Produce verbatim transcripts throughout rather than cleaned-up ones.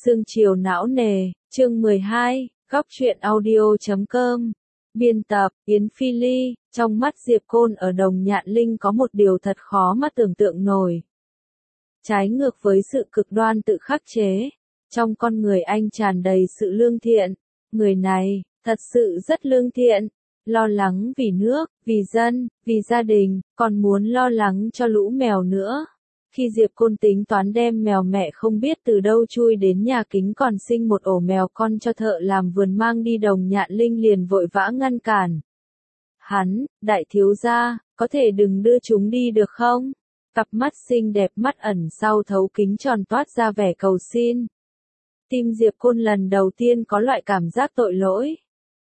Sương chiều não nề, chương mười hai, góc truyện audio chấm com. Biên tập, Yến Phi Ly. Trong mắt Diệp Côn ở Đồng Nhạn Linh có một điều thật khó mà tưởng tượng nổi. Trái ngược với sự cực đoan tự khắc chế, trong con người anh tràn đầy sự lương thiện. Người này, thật sự rất lương thiện, lo lắng vì nước, vì dân, vì gia đình, còn muốn lo lắng cho lũ mèo nữa. Khi Diệp Côn tính toán đem mèo mẹ không biết từ đâu chui đến nhà kính còn sinh một ổ mèo con cho thợ làm vườn mang đi Đồng Nhạn Linh liền vội vã ngăn cản. Hắn, đại thiếu gia, có thể đừng đưa chúng đi được không? Cặp mắt xinh đẹp mắt ẩn sau thấu kính tròn toát ra vẻ cầu xin. Tim Diệp Côn lần đầu tiên có loại cảm giác tội lỗi.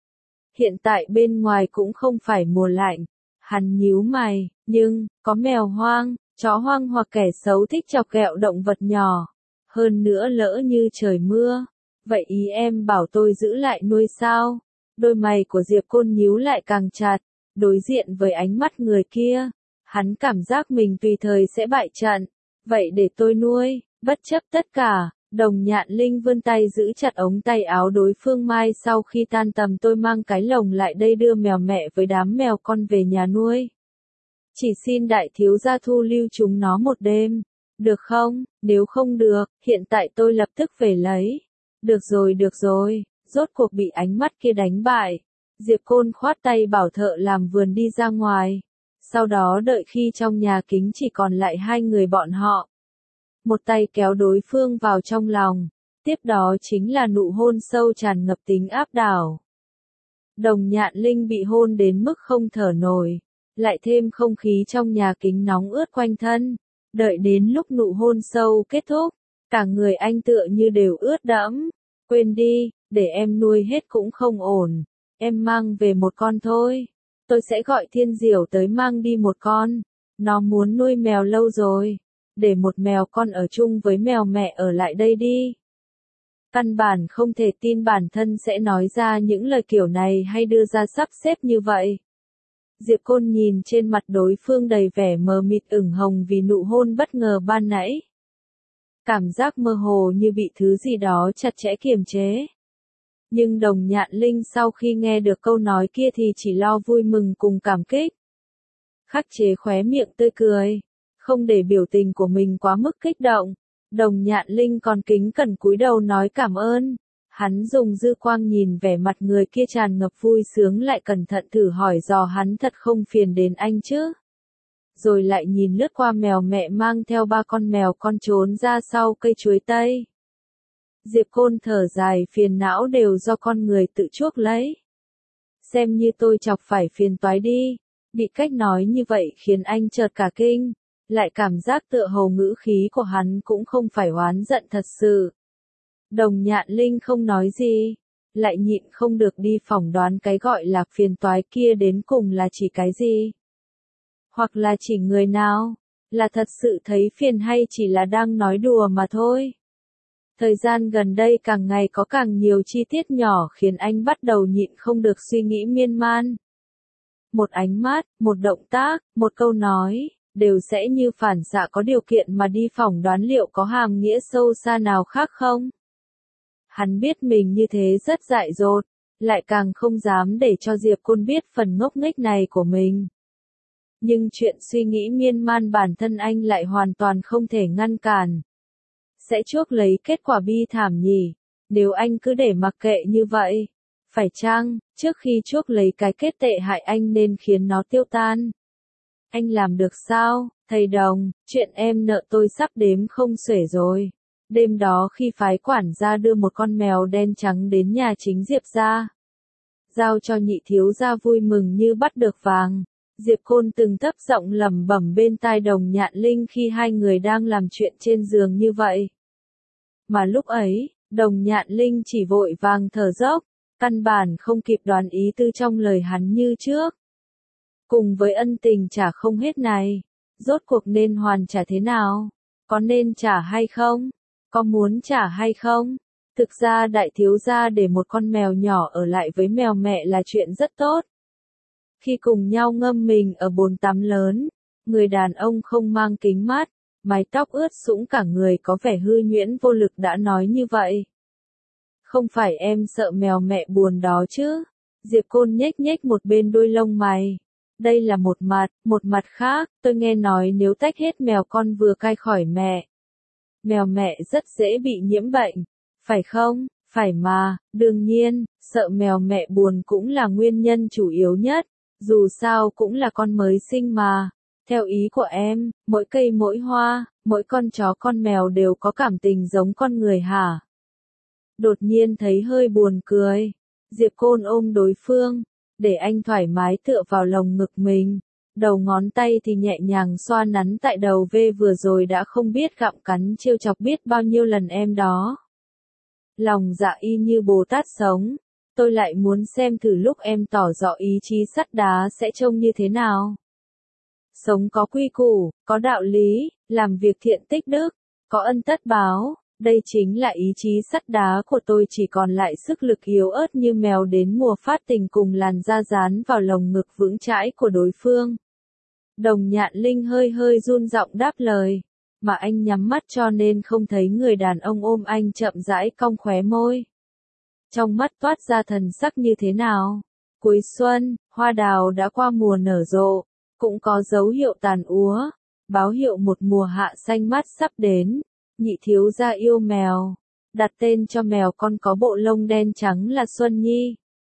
Hiện tại bên ngoài cũng không phải mùa lạnh. Hắn nhíu mày, nhưng, có mèo hoang, chó hoang hoặc kẻ xấu thích chọc ghẹo động vật nhỏ. Hơn nữa lỡ như trời mưa. Vậy ý em bảo tôi giữ lại nuôi sao? Đôi mày của Diệp Côn nhíu lại càng chặt. Đối diện với ánh mắt người kia, hắn cảm giác mình tùy thời sẽ bại trận. Vậy để tôi nuôi, bất chấp tất cả. Đồng Nhạn Linh vươn tay giữ chặt ống tay áo đối phương. Mai sau khi tan tầm tôi mang cái lồng lại đây đưa mèo mẹ với đám mèo con về nhà nuôi. Chỉ xin đại thiếu gia thu lưu chúng nó một đêm. Được không? Nếu không được, hiện tại tôi lập tức về lấy. Được rồi được rồi, rốt cuộc bị ánh mắt kia đánh bại. Diệp Côn khoát tay bảo thợ làm vườn đi ra ngoài. Sau đó đợi khi trong nhà kính chỉ còn lại hai người bọn họ. Một tay kéo đối phương vào trong lòng. Tiếp đó chính là nụ hôn sâu tràn ngập tính áp đảo. Đồng Nhạn Linh bị hôn đến mức không thở nổi. Lại thêm không khí trong nhà kính nóng ướt quanh thân. Đợi đến lúc nụ hôn sâu kết thúc, cả người anh tựa như đều ướt đẫm. Quên đi, để em nuôi hết cũng không ổn. Em mang về một con thôi. Tôi sẽ gọi Thiên Diểu tới mang đi một con. Nó muốn nuôi mèo lâu rồi. Để một mèo con ở chung với mèo mẹ ở lại đây đi. Căn bản không thể tin bản thân sẽ nói ra những lời kiểu này hay đưa ra sắp xếp như vậy. Diệp Côn nhìn trên mặt đối phương đầy vẻ mờ mịt ửng hồng vì nụ hôn bất ngờ ban nãy. Cảm giác mơ hồ như bị thứ gì đó chặt chẽ kiềm chế. Nhưng Đồng Nhạn Linh sau khi nghe được câu nói kia thì chỉ lo vui mừng cùng cảm kích. Khắc chế khóe miệng tươi cười. Không để biểu tình của mình quá mức kích động. Đồng Nhạn Linh còn kính cẩn cúi đầu nói cảm ơn. Hắn dùng dư quang nhìn vẻ mặt người kia tràn ngập vui sướng lại cẩn thận thử hỏi dò hắn thật không phiền đến anh chứ. Rồi lại nhìn lướt qua mèo mẹ mang theo ba con mèo con trốn ra sau cây chuối tây. Diệp Côn thở dài phiền não đều do con người tự chuốc lấy. Xem như tôi chọc phải phiền toái đi. Bị cách nói như vậy khiến anh chợt cả kinh. Lại cảm giác tựa hồ ngữ khí của hắn cũng không phải oán giận thật sự. Đồng Nhạn Linh không nói gì, lại nhịn không được đi phỏng đoán cái gọi là phiền toái kia đến cùng là chỉ cái gì. Hoặc là chỉ người nào, là thật sự thấy phiền hay chỉ là đang nói đùa mà thôi. Thời gian gần đây càng ngày có càng nhiều chi tiết nhỏ khiến anh bắt đầu nhịn không được suy nghĩ miên man. Một ánh mắt, một động tác, một câu nói, đều sẽ như phản xạ có điều kiện mà đi phỏng đoán liệu có hàm nghĩa sâu xa nào khác không. Hắn biết mình như thế rất dại dột, lại càng không dám để cho Diệp Côn biết phần ngốc nghếch này của mình. Nhưng chuyện suy nghĩ miên man bản thân anh lại hoàn toàn không thể ngăn cản. Sẽ chuốc lấy kết quả bi thảm nhỉ, nếu anh cứ để mặc kệ như vậy. Phải chăng, trước khi chuốc lấy cái kết tệ hại anh nên khiến nó tiêu tan. Anh làm được sao, thầy Đồng, chuyện em nợ tôi sắp đếm không xuể rồi. Đêm đó khi phái quản gia đưa một con mèo đen trắng đến nhà chính Diệp gia, giao cho nhị thiếu gia vui mừng như bắt được vàng. Diệp Côn từng thấp giọng lẩm bẩm bên tai Đồng Nhạn Linh khi hai người đang làm chuyện trên giường như vậy. Mà lúc ấy, Đồng Nhạn Linh chỉ vội vàng thở dốc, căn bản không kịp đoán ý tư trong lời hắn như trước. Cùng với ân tình trả không hết này, rốt cuộc nên hoàn trả thế nào? Có nên trả hay không? Có muốn trả hay không? Thực ra đại thiếu gia để một con mèo nhỏ ở lại với mèo mẹ là chuyện rất tốt. Khi cùng nhau ngâm mình ở bồn tắm lớn, người đàn ông không mang kính mát, mái tóc ướt sũng cả người có vẻ hư nhuyễn vô lực đã nói như vậy. Không phải em sợ mèo mẹ buồn đó chứ? Diệp Côn nhếch nhếch một bên đuôi lông mày. Đây là một mặt, một mặt khác, tôi nghe nói nếu tách hết mèo con vừa cai khỏi mẹ. Mèo mẹ rất dễ bị nhiễm bệnh, phải không? Phải mà, đương nhiên, sợ mèo mẹ buồn cũng là nguyên nhân chủ yếu nhất, dù sao cũng là con mới sinh mà. Theo ý của em, mỗi cây mỗi hoa, mỗi con chó con mèo đều có cảm tình giống con người hả? Đột nhiên thấy hơi buồn cười. Diệp Côn ôm đối phương, để anh thoải mái tựa vào lồng ngực mình. Đầu ngón tay thì nhẹ nhàng xoa nắn tại đầu V vừa rồi đã không biết gặm cắn trêu chọc biết bao nhiêu lần em đó. Lòng dạ y như Bồ Tát sống. Tôi lại muốn xem thử lúc em tỏ rõ ý chí sắt đá sẽ trông như thế nào. Sống có quy củ, có đạo lý, làm việc thiện tích đức, có ân tất báo. Đây chính là ý chí sắt đá của tôi, chỉ còn lại sức lực yếu ớt như mèo đến mùa phát tình cùng làn da dán vào lồng ngực vững chãi của đối phương. Đồng Nhạn Linh hơi hơi run giọng đáp lời, mà anh nhắm mắt cho nên không thấy người đàn ông ôm anh chậm rãi cong khóe môi. Trong mắt toát ra thần sắc như thế nào? Cuối xuân, hoa đào đã qua mùa nở rộ, cũng có dấu hiệu tàn úa, báo hiệu một mùa hạ xanh mát sắp đến. Nhị thiếu gia yêu mèo, đặt tên cho mèo con có bộ lông đen trắng là Xuân Nhi.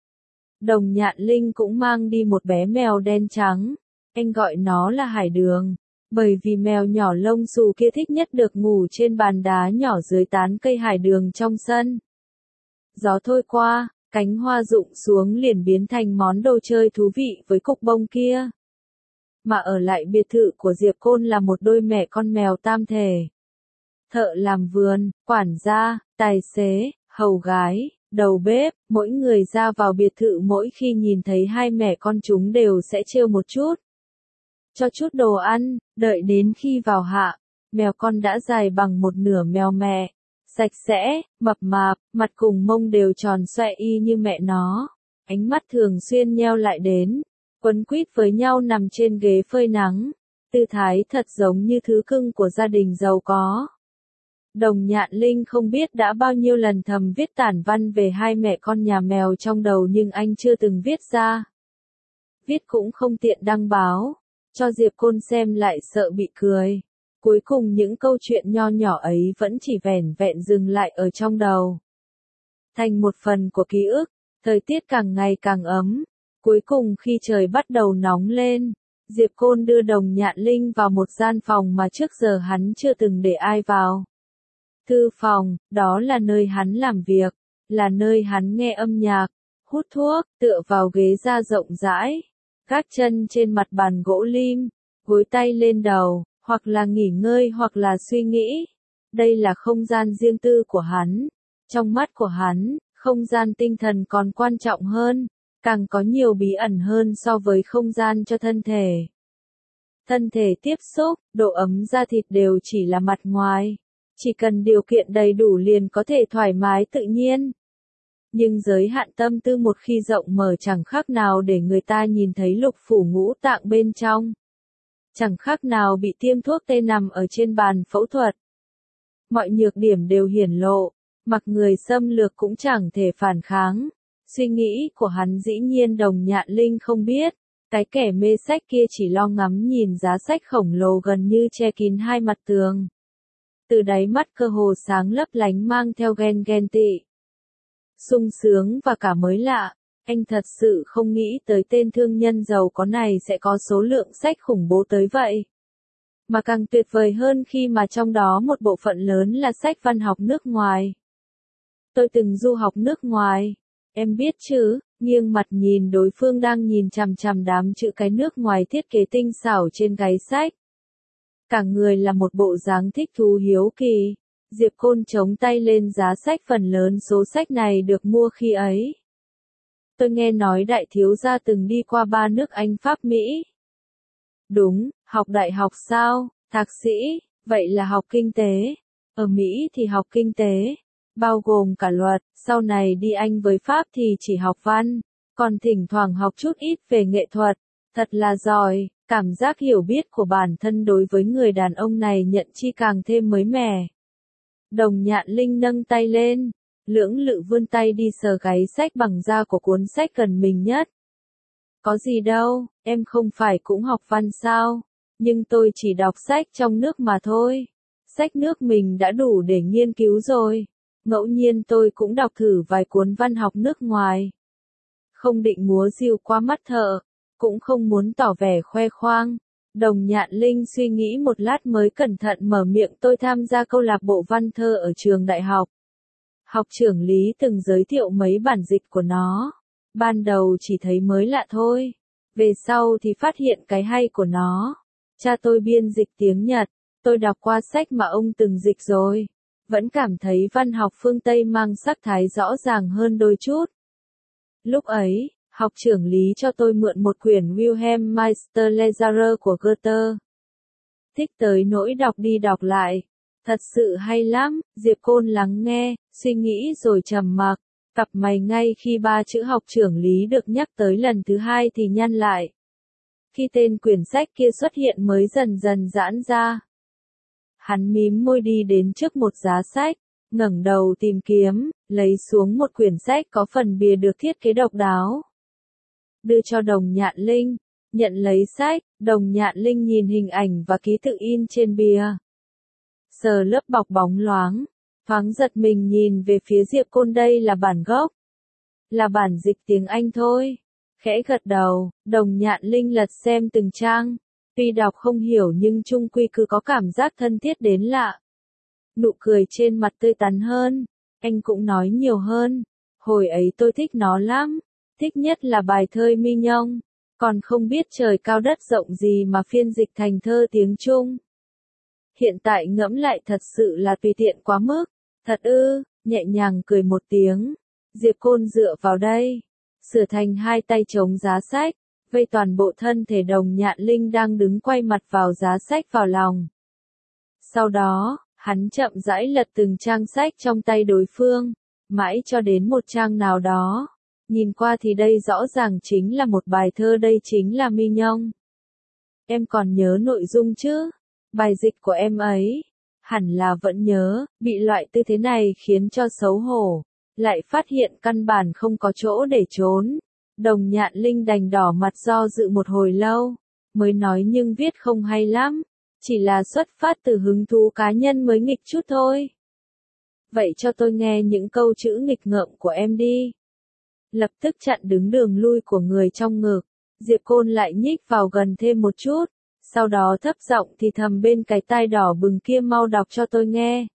Đồng Nhạn Linh cũng mang đi một bé mèo đen trắng, anh gọi nó là Hải Đường, bởi vì mèo nhỏ lông xù kia thích nhất được ngủ trên bàn đá nhỏ dưới tán cây hải đường trong sân. Gió thôi qua, cánh hoa rụng xuống liền biến thành món đồ chơi thú vị với cục bông kia. Mà ở lại biệt thự của Diệp Côn là một đôi mẹ con mèo tam thể. Thợ làm vườn, quản gia, tài xế, hầu gái, đầu bếp, mỗi người ra vào biệt thự mỗi khi nhìn thấy hai mẹ con chúng đều sẽ trêu một chút. Cho chút đồ ăn, đợi đến khi vào hạ, mèo con đã dài bằng một nửa mèo mẹ, sạch sẽ, mập mạp, mặt cùng mông đều tròn xoe y như mẹ nó, ánh mắt thường xuyên nheo lại đến, quấn quýt với nhau nằm trên ghế phơi nắng, tư thái thật giống như thứ cưng của gia đình giàu có. Đồng Nhạn Linh không biết đã bao nhiêu lần thầm viết tản văn về hai mẹ con nhà mèo trong đầu nhưng anh chưa từng viết ra. Viết cũng không tiện đăng báo, cho Diệp Côn xem lại sợ bị cười. Cuối cùng những câu chuyện nho nhỏ ấy vẫn chỉ vẻn vẹn dừng lại ở trong đầu. Thành một phần của ký ức, thời tiết càng ngày càng ấm. Cuối cùng khi trời bắt đầu nóng lên, Diệp Côn đưa Đồng Nhạn Linh vào một gian phòng mà trước giờ hắn chưa từng để ai vào. Thư phòng, đó là nơi hắn làm việc, là nơi hắn nghe âm nhạc, hút thuốc, tựa vào ghế da rộng rãi, gác chân trên mặt bàn gỗ lim, gối tay lên đầu, hoặc là nghỉ ngơi hoặc là suy nghĩ. Đây là không gian riêng tư của hắn. Trong mắt của hắn, không gian tinh thần còn quan trọng hơn, càng có nhiều bí ẩn hơn so với không gian cho thân thể. Thân thể tiếp xúc, độ ấm da thịt đều chỉ là mặt ngoài. Chỉ cần điều kiện đầy đủ liền có thể thoải mái tự nhiên. Nhưng giới hạn tâm tư một khi rộng mở chẳng khác nào để người ta nhìn thấy lục phủ ngũ tạng bên trong. Chẳng khác nào bị tiêm thuốc tê nằm ở trên bàn phẫu thuật. Mọi nhược điểm đều hiển lộ, mặc người xâm lược cũng chẳng thể phản kháng. Suy nghĩ của hắn dĩ nhiên Đồng Nhạn Linh không biết. Cái kẻ mê sách kia chỉ lo ngắm nhìn giá sách khổng lồ gần như che kín hai mặt tường. Từ đáy mắt cơ hồ sáng lấp lánh mang theo ghen ghen tị. Sung sướng và cả mới lạ, anh thật sự không nghĩ tới tên thương nhân giàu có này sẽ có số lượng sách khủng bố tới vậy. Mà càng tuyệt vời hơn khi mà trong đó một bộ phận lớn là sách văn học nước ngoài. Tôi từng du học nước ngoài, em biết chứ, nghiêng mặt nhìn đối phương đang nhìn chằm chằm đám chữ cái nước ngoài thiết kế tinh xảo trên gáy sách. Cả người là một bộ dáng thích thú hiếu kỳ. Diệp Côn chống tay lên giá sách, phần lớn số sách này được mua khi ấy. Tôi nghe nói đại thiếu gia từng đi qua ba nước Anh Pháp Mỹ. Đúng, học đại học sao, thạc sĩ, vậy là học kinh tế. Ở Mỹ thì học kinh tế, bao gồm cả luật, sau này đi Anh với Pháp thì chỉ học văn, còn thỉnh thoảng học chút ít về nghệ thuật. Thật là giỏi, Cảm giác hiểu biết của bản thân đối với người đàn ông này nhận chi càng thêm mới mẻ. Đồng Nhạn Linh nâng tay lên, lưỡng lự vươn tay đi sờ gáy sách bằng da của cuốn sách gần mình nhất. Có gì đâu, em không phải cũng học văn sao, nhưng tôi chỉ đọc sách trong nước mà thôi. Sách nước mình đã đủ để nghiên cứu rồi. Ngẫu nhiên tôi cũng đọc thử vài cuốn văn học nước ngoài. Không định múa rìu qua mắt thợ, cũng không muốn tỏ vẻ khoe khoang. Đồng Nhạn Linh suy nghĩ một lát mới cẩn thận mở miệng, tôi tham gia câu lạc bộ văn thơ ở trường đại học. Học trưởng Lý từng giới thiệu mấy bản dịch của nó. Ban đầu chỉ thấy mới lạ thôi. Về sau thì phát hiện cái hay của nó. Cha tôi biên dịch tiếng Nhật. Tôi đọc qua sách mà ông từng dịch rồi. Vẫn cảm thấy văn học phương Tây mang sắc thái rõ ràng hơn đôi chút. Lúc ấy, học trưởng Lý cho tôi mượn một quyển Wilhelm Meister-Leser của Goethe. Thích tới nỗi đọc đi đọc lại. Thật sự hay lắm. Diệp Côn lắng nghe, suy nghĩ rồi trầm mặc. Cặp mày ngay khi ba chữ học trưởng Lý được nhắc tới lần thứ hai thì nhăn lại. Khi tên quyển sách kia xuất hiện mới dần dần giãn ra. Hắn mím môi đi đến trước một giá sách, ngẩng đầu tìm kiếm, lấy xuống một quyển sách có phần bìa được thiết kế độc đáo. Đưa cho Đồng Nhạn Linh, nhận lấy sách, Đồng Nhạn Linh nhìn hình ảnh và ký tự in trên bìa. Sờ lớp bọc bóng loáng, thoáng giật mình nhìn về phía Diệp Côn, đây là bản gốc. Là bản dịch tiếng Anh thôi. Khẽ gật đầu, Đồng Nhạn Linh lật xem từng trang. Tuy đọc không hiểu nhưng chung quy cứ có cảm giác thân thiết đến lạ. Nụ cười trên mặt tươi tắn hơn, anh cũng nói nhiều hơn. Hồi ấy tôi thích nó lắm, thích nhất là bài thơ Mi Nhông, còn không biết trời cao đất rộng gì mà phiên dịch thành thơ tiếng Trung. Hiện tại ngẫm lại thật sự là tùy tiện quá mức, thật ư, nhẹ nhàng cười một tiếng. Diệp Côn dựa vào đây, sửa thành hai tay chống giá sách. Vây toàn bộ thân thể Đồng Nhạn Linh đang đứng quay mặt vào giá sách vào lòng. Sau đó, hắn chậm rãi lật từng trang sách trong tay đối phương, mãi cho đến một trang nào đó. Nhìn qua thì đây rõ ràng chính là một bài thơ, đây chính là Mi Nhông. Em còn nhớ nội dung chứ? Bài dịch của em ấy. Hẳn là vẫn nhớ, bị loại tư thế này khiến cho xấu hổ. Lại phát hiện căn bản không có chỗ để trốn. Đồng Nhạn Linh đành đỏ mặt do dự một hồi lâu, mới nói nhưng viết không hay lắm, chỉ là xuất phát từ hứng thú cá nhân mới nghịch chút thôi. Vậy cho tôi nghe những câu chữ nghịch ngợm của em đi. Lập tức chặn đứng đường lui của người trong ngực, Diệp Côn lại nhích vào gần thêm một chút, sau đó thấp giọng thì thầm bên cái tai đỏ bừng kia, mau đọc cho tôi nghe.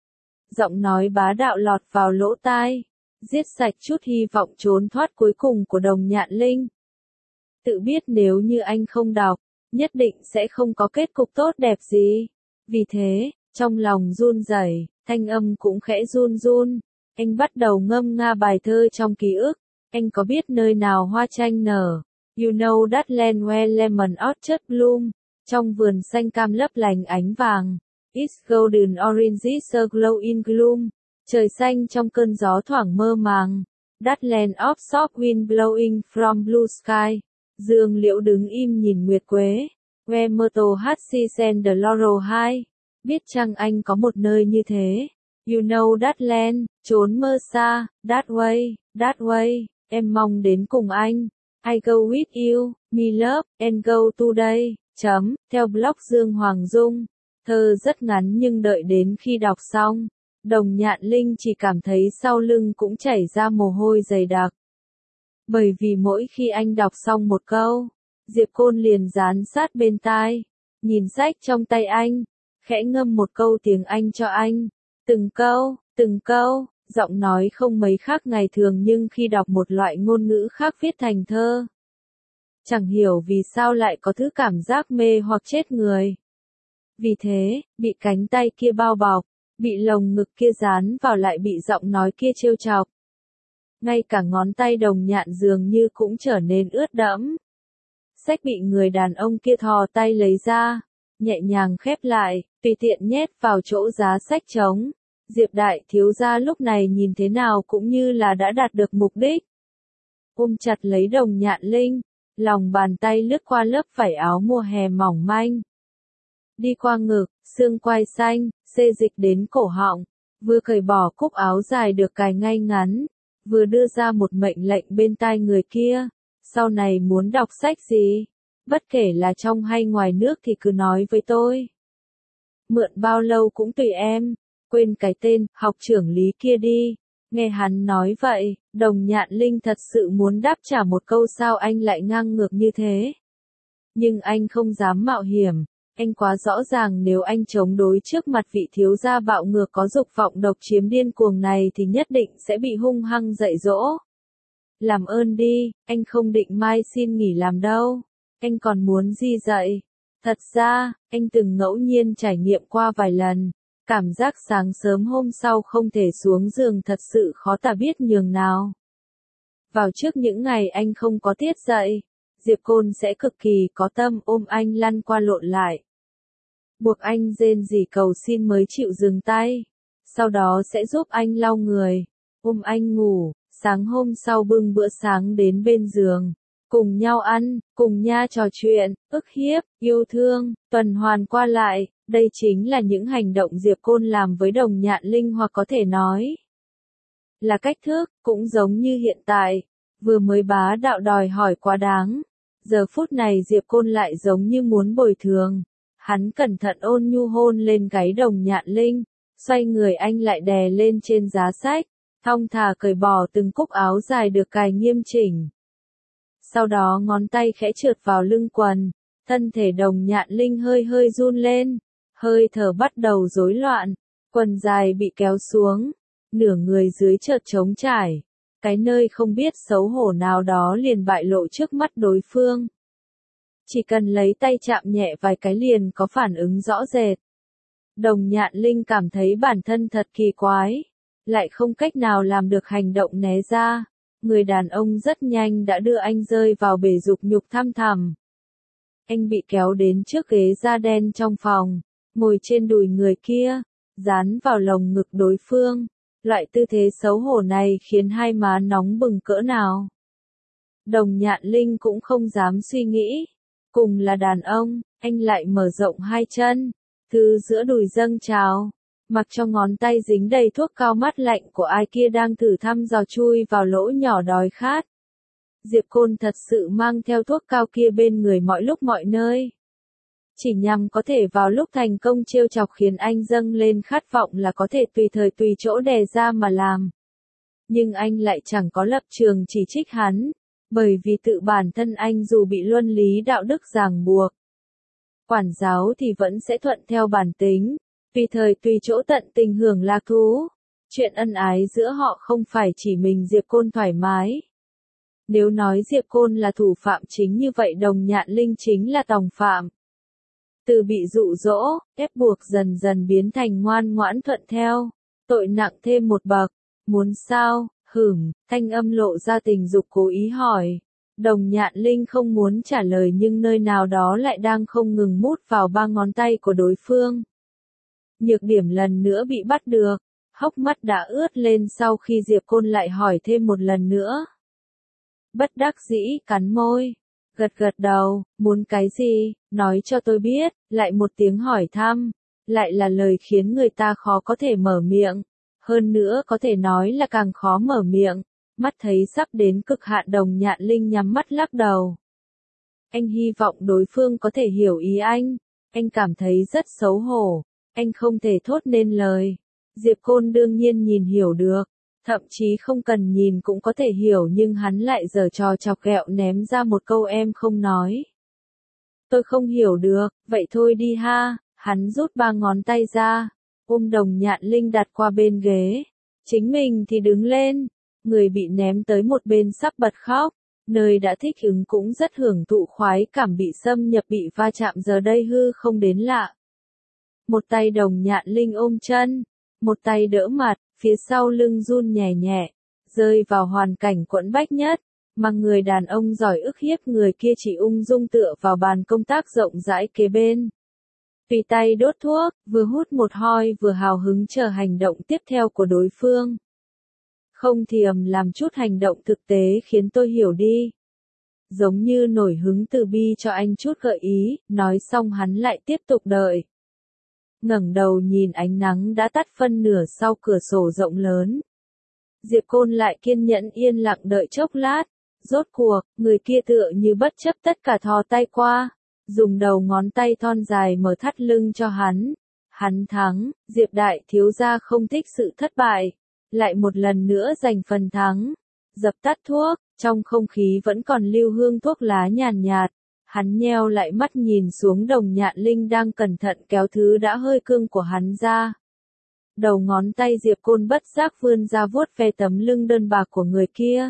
Giọng nói bá đạo lọt vào lỗ tai. Giết sạch chút hy vọng trốn thoát cuối cùng của Đồng Nhạn Linh. Tự biết nếu như anh không đọc, nhất định sẽ không có kết cục tốt đẹp gì. Vì thế, trong lòng run rẩy, thanh âm cũng khẽ run run. Anh bắt đầu ngâm nga bài thơ trong ký ức. Anh có biết nơi nào hoa chanh nở? You know that land where lemon orchard bloom. Trong vườn xanh cam lấp lánh ánh vàng. It's golden oranges are glow in gloom. Trời xanh trong cơn gió thoảng mơ màng. That land of soft wind blowing from blue sky. Dương Liễu đứng im nhìn nguyệt quế. Where myrtle had and the laurel high. Biết chăng anh có một nơi như thế? You know that land, trốn mơ xa. That way, that way, em mong đến cùng anh. I go with you, me love, and go today. Chấm, theo blog Dương Hoàng Dung. Thơ rất ngắn nhưng đợi đến khi đọc xong, Đồng Nhạn Linh chỉ cảm thấy sau lưng cũng chảy ra mồ hôi dày đặc. Bởi vì mỗi khi anh đọc xong một câu, Diệp Côn liền dán sát bên tai, nhìn sách trong tay anh, khẽ ngâm một câu tiếng Anh cho anh. Từng câu, từng câu, giọng nói không mấy khác ngày thường nhưng khi đọc một loại ngôn ngữ khác viết thành thơ. Chẳng hiểu vì sao lại có thứ cảm giác mê hoặc chết người. Vì thế, bị cánh tay kia bao bọc, bị lồng ngực kia dán vào, lại bị giọng nói kia trêu chọc. Ngay cả ngón tay Đồng Nhạn dường như cũng trở nên ướt đẫm. Sách bị người đàn ông kia thò tay lấy ra, nhẹ nhàng khép lại, tùy tiện nhét vào chỗ giá sách trống. Diệp đại thiếu gia lúc này nhìn thế nào cũng như là đã đạt được mục đích. Ôm chặt lấy Đồng Nhạn Linh, Lòng bàn tay lướt qua lớp vải áo mùa hè mỏng manh. Đi qua ngực, xương quai xanh, xê dịch đến cổ họng. Vừa cởi bỏ cúc áo dài được cài ngay ngắn. Vừa đưa ra một mệnh lệnh bên tai người kia. Sau này muốn đọc sách gì? Bất kể là trong hay ngoài nước thì cứ nói với tôi. Mượn bao lâu cũng tùy em. Quên cái tên, học trưởng Lý kia đi. Nghe hắn nói vậy, Đồng Nhạn Linh thật sự muốn đáp trả một câu sao anh lại ngang ngược như thế. Nhưng anh không dám mạo hiểm. Anh quá rõ ràng nếu anh chống đối trước mặt vị thiếu gia bạo ngược có dục vọng độc chiếm điên cuồng này thì nhất định sẽ bị hung hăng dạy dỗ. Làm ơn đi, anh không định mai xin nghỉ làm đâu. Anh còn muốn gì dạy? Thật ra, anh từng ngẫu nhiên trải nghiệm qua vài lần. Cảm giác sáng sớm hôm sau không thể xuống giường thật sự khó tả biết nhường nào. Vào trước những ngày anh không có tiết dạy, Diệp Côn sẽ cực kỳ có tâm ôm anh lăn qua lộn lại. Buộc anh rên rỉ cầu xin mới chịu dừng tay. Sau đó sẽ giúp anh lau người, ôm anh ngủ, sáng hôm sau bưng bữa sáng đến bên giường. Cùng nhau ăn, cùng nha trò chuyện, ức hiếp, yêu thương, tuần hoàn qua lại, đây chính là những hành động Diệp Côn làm với Đồng Nhạn Linh hoặc có thể nói là cách thức, cũng giống như hiện tại, vừa mới bá đạo đòi hỏi quá đáng. Giờ phút này Diệp Côn lại giống như muốn bồi thường. Hắn cẩn thận ôn nhu hôn lên gáy Đồng Nhạn Linh, xoay người anh lại đè lên trên giá sách, thong thả cởi bỏ từng cúc áo dài được cài nghiêm chỉnh. Sau đó ngón tay khẽ trượt vào lưng quần, thân thể Đồng Nhạn Linh hơi hơi run lên, hơi thở bắt đầu rối loạn, quần dài bị kéo xuống, nửa người dưới chợt trống trải, cái nơi không biết xấu hổ nào đó liền bại lộ trước mắt đối phương. Chỉ cần lấy tay chạm nhẹ vài cái liền có phản ứng rõ rệt. Đồng Nhạn Linh cảm thấy bản thân thật kỳ quái, lại không cách nào làm được hành động né ra. Người đàn ông rất nhanh đã đưa anh rơi vào bể dục nhục thăm thẳm. Anh bị kéo đến trước ghế da đen trong phòng, ngồi trên đùi người kia, dán vào lồng ngực đối phương. Loại tư thế xấu hổ này khiến hai má nóng bừng cỡ nào. Đồng Nhạn Linh cũng không dám suy nghĩ. Cùng là đàn ông, anh lại mở rộng hai chân, thứ giữa đùi dâng trào, mặc cho ngón tay dính đầy thuốc cao mát lạnh của ai kia đang thử thăm dò chui vào lỗ nhỏ đói khát. Diệp Côn thật sự mang theo thuốc cao kia bên người mọi lúc mọi nơi. Chỉ nhằm có thể vào lúc thành công trêu chọc khiến anh dâng lên khát vọng là có thể tùy thời tùy chỗ đè ra mà làm. Nhưng anh lại chẳng có lập trường chỉ trích hắn, bởi vì tự bản thân anh dù bị luân lý đạo đức ràng buộc. Quản giáo thì vẫn sẽ thuận theo bản tính, tùy thời tùy chỗ tận tình hưởng lạc thú. Chuyện ân ái giữa họ không phải chỉ mình Diệp Côn thoải mái. Nếu nói Diệp Côn là thủ phạm chính như vậy Đồng Nhạn Linh chính là tòng phạm. Từ bị dụ dỗ, ép buộc dần dần biến thành ngoan ngoãn thuận theo, tội nặng thêm một bậc. Muốn sao? Hửm, thanh âm lộ ra tình dục cố ý hỏi. Đồng Nhạn Linh không muốn trả lời nhưng nơi nào đó lại đang không ngừng mút vào ba ngón tay của đối phương. Nhược điểm lần nữa bị bắt được, hốc mắt đã ướt lên sau khi Diệp Côn lại hỏi thêm một lần nữa. Bất đắc dĩ cắn môi, gật gật đầu, muốn cái gì, nói cho tôi biết, lại một tiếng hỏi thăm, lại là lời khiến người ta khó có thể mở miệng. Hơn nữa có thể nói là càng khó mở miệng, mắt thấy sắp đến cực hạn Đồng Nhạn Linh nhắm mắt lắc đầu. Anh hy vọng đối phương có thể hiểu ý anh, anh cảm thấy rất xấu hổ, anh không thể thốt nên lời. Diệp Côn đương nhiên nhìn hiểu được, thậm chí không cần nhìn cũng có thể hiểu nhưng hắn lại giở trò chọc ghẹo ném ra một câu em không nói. Tôi không hiểu được, vậy thôi đi ha, hắn rút ba ngón tay ra. Ôm Đồng Nhạn Linh đặt qua bên ghế. Chính mình thì đứng lên. Người bị ném tới một bên sắp bật khóc. Nơi đã thích ứng cũng rất hưởng thụ khoái cảm bị xâm nhập bị va chạm giờ đây hư không đến lạ. Một tay Đồng Nhạn Linh ôm chân. Một tay đỡ mặt, phía sau lưng run nhẹ nhẹ. Rơi vào hoàn cảnh quẫn bách nhất. Mà người đàn ông giỏi ức hiếp người kia chỉ ung dung tựa vào bàn công tác rộng rãi kế bên. Tùy tay đốt thuốc, vừa hút một hoi vừa hào hứng chờ hành động tiếp theo của đối phương. Không thiềm làm chút hành động thực tế khiến tôi hiểu đi. giống như nổi hứng từ bi cho anh chút gợi ý, nói xong hắn lại tiếp tục đợi. Ngẩng đầu nhìn ánh nắng đã tắt phân nửa sau cửa sổ rộng lớn. Diệp Côn lại kiên nhẫn yên lặng đợi chốc lát, rốt cuộc, người kia tựa như bất chấp tất cả thò tay qua, dùng đầu ngón tay thon dài mở thắt lưng cho hắn. Hắn thắng, Diệp đại thiếu gia không thích sự thất bại, lại một lần nữa giành phần thắng. Dập tắt thuốc, trong không khí vẫn còn lưu hương thuốc lá nhàn nhạt, hắn nheo lại mắt nhìn xuống Đồng Nhạn Linh đang cẩn thận kéo thứ đã hơi cương của hắn ra. Đầu ngón tay Diệp Côn bất giác vươn ra vuốt ve tấm lưng đơn bạc của người kia.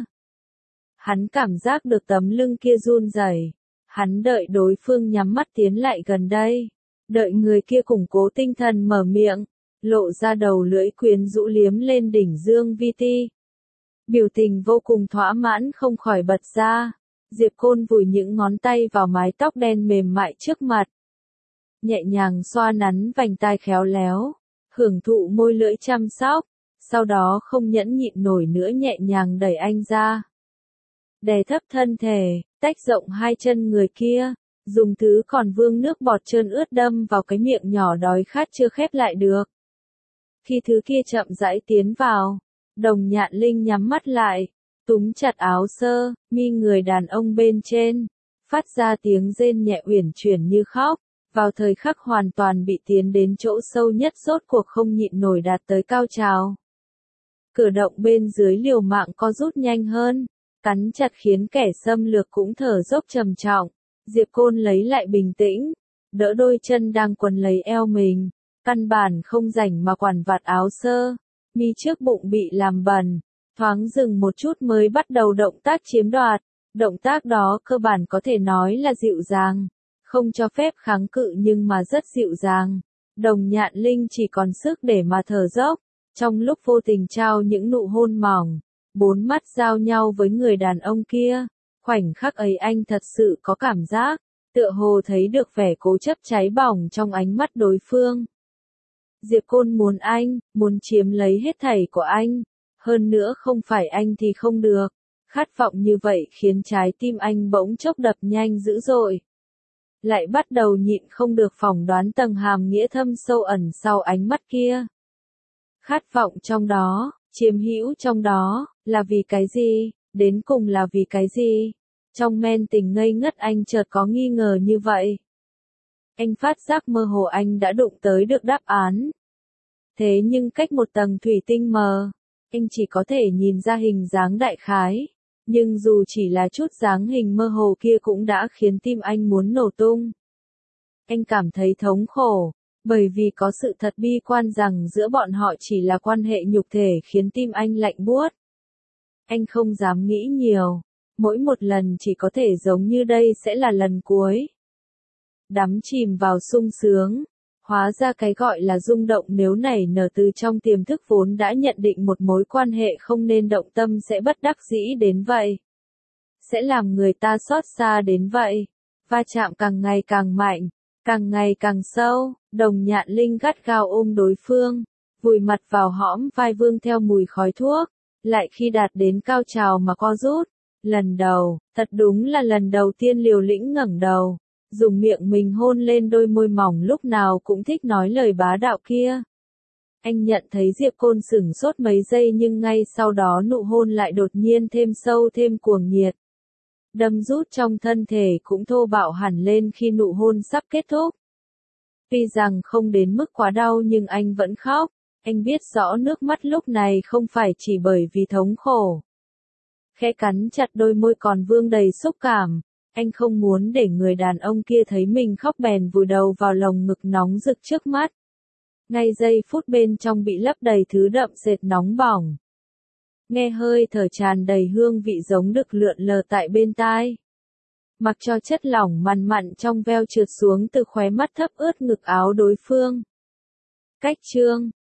Hắn cảm giác được tấm lưng kia run rẩy. Hắn đợi đối phương nhắm mắt tiến lại gần đây. Đợi người kia củng cố tinh thần mở miệng, lộ ra đầu lưỡi quyến rũ liếm lên đỉnh dương vi ti. Biểu tình vô cùng thỏa mãn không khỏi bật ra. Diệp Côn vùi những ngón tay vào mái tóc đen mềm mại trước mặt. Nhẹ nhàng xoa nắn vành tai khéo léo, hưởng thụ môi lưỡi chăm sóc, sau đó không nhẫn nhịn nổi nữa nhẹ nhàng đẩy anh ra. Đè thấp thân thể, tách rộng hai chân người kia, dùng thứ còn vương nước bọt trơn ướt đâm vào cái miệng nhỏ đói khát chưa khép lại được. Khi thứ kia chậm rãi tiến vào, Đồng Nhạn Linh nhắm mắt lại, túm chặt áo sơ, mi người đàn ông bên trên, phát ra tiếng rên nhẹ uyển chuyển như khóc, vào thời khắc hoàn toàn bị tiến đến chỗ sâu nhất rốt cuộc không nhịn nổi đạt tới cao trào. Cử động bên dưới liều mạng co rút nhanh hơn, cắn chặt khiến kẻ xâm lược cũng thở dốc trầm trọng. Diệp Côn lấy lại bình tĩnh, đỡ đôi chân đang quấn lấy eo mình, căn bản không rảnh mà quản vạt áo sơ, mi trước bụng bị làm bẩn, thoáng dừng một chút mới bắt đầu động tác chiếm đoạt. Động tác đó cơ bản có thể nói là dịu dàng, không cho phép kháng cự nhưng mà rất dịu dàng. Đồng Nhạn Linh chỉ còn sức để mà thở dốc, trong lúc vô tình trao những nụ hôn mỏng, bốn mắt giao nhau với người đàn ông kia. Khoảnh khắc ấy anh thật sự có cảm giác, tựa hồ thấy được vẻ cố chấp cháy bỏng trong ánh mắt đối phương. Diệp Côn muốn anh, muốn chiếm lấy hết thảy của anh, hơn nữa không phải anh thì không được. Khát vọng như vậy khiến trái tim anh bỗng chốc đập nhanh dữ dội. Lại bắt đầu nhịn không được phỏng đoán tầng hàm nghĩa thâm sâu ẩn sau ánh mắt kia. Khát vọng trong đó, chiếm hữu trong đó, là vì cái gì, đến cùng là vì cái gì? Trong men tình ngây ngất anh chợt có nghi ngờ như vậy. Anh phát giác mơ hồ anh đã đụng tới được đáp án. Thế nhưng cách một tầng thủy tinh mờ, anh chỉ có thể nhìn ra hình dáng đại khái. Nhưng dù chỉ là chút dáng hình mơ hồ kia cũng đã khiến tim anh muốn nổ tung. Anh cảm thấy thống khổ, bởi vì có sự thật bi quan rằng giữa bọn họ chỉ là quan hệ nhục thể khiến tim anh lạnh buốt. Anh không dám nghĩ nhiều, mỗi một lần chỉ có thể giống như đây sẽ là lần cuối. Đắm chìm vào sung sướng, hóa ra cái gọi là rung động nếu nảy nở từ trong tiềm thức vốn đã nhận định một mối quan hệ không nên động tâm sẽ bất đắc dĩ đến vậy. Sẽ làm người ta xót xa đến vậy. Va chạm càng ngày càng mạnh, càng ngày càng sâu, Đồng Nhạn Linh gắt gao ôm đối phương, vùi mặt vào hõm vai vương theo mùi khói thuốc, lại khi đạt đến cao trào mà co rút. Lần đầu, thật đúng là lần đầu tiên liều lĩnh ngẩng đầu, dùng miệng mình hôn lên đôi môi mỏng lúc nào cũng thích nói lời bá đạo kia. Anh nhận thấy Diệp Côn sửng sốt mấy giây nhưng ngay sau đó nụ hôn lại đột nhiên thêm sâu thêm cuồng nhiệt. Đâm rút trong thân thể cũng thô bạo hẳn lên khi nụ hôn sắp kết thúc. Tuy rằng không đến mức quá đau nhưng anh vẫn khóc, anh biết rõ nước mắt lúc này không phải chỉ bởi vì thống khổ. Khẽ cắn chặt đôi môi còn vương đầy xúc cảm, anh không muốn để người đàn ông kia thấy mình khóc bèn vùi đầu vào lồng ngực nóng rực trước mắt. Ngay giây phút bên trong bị lấp đầy thứ đậm sệt nóng bỏng. Nghe hơi thở tràn đầy hương vị giống đực lượn lờ tại bên tai. Mặc cho chất lỏng mằn mặn trong veo trượt xuống từ khóe mắt thấp ướt ngực áo đối phương. Cách chương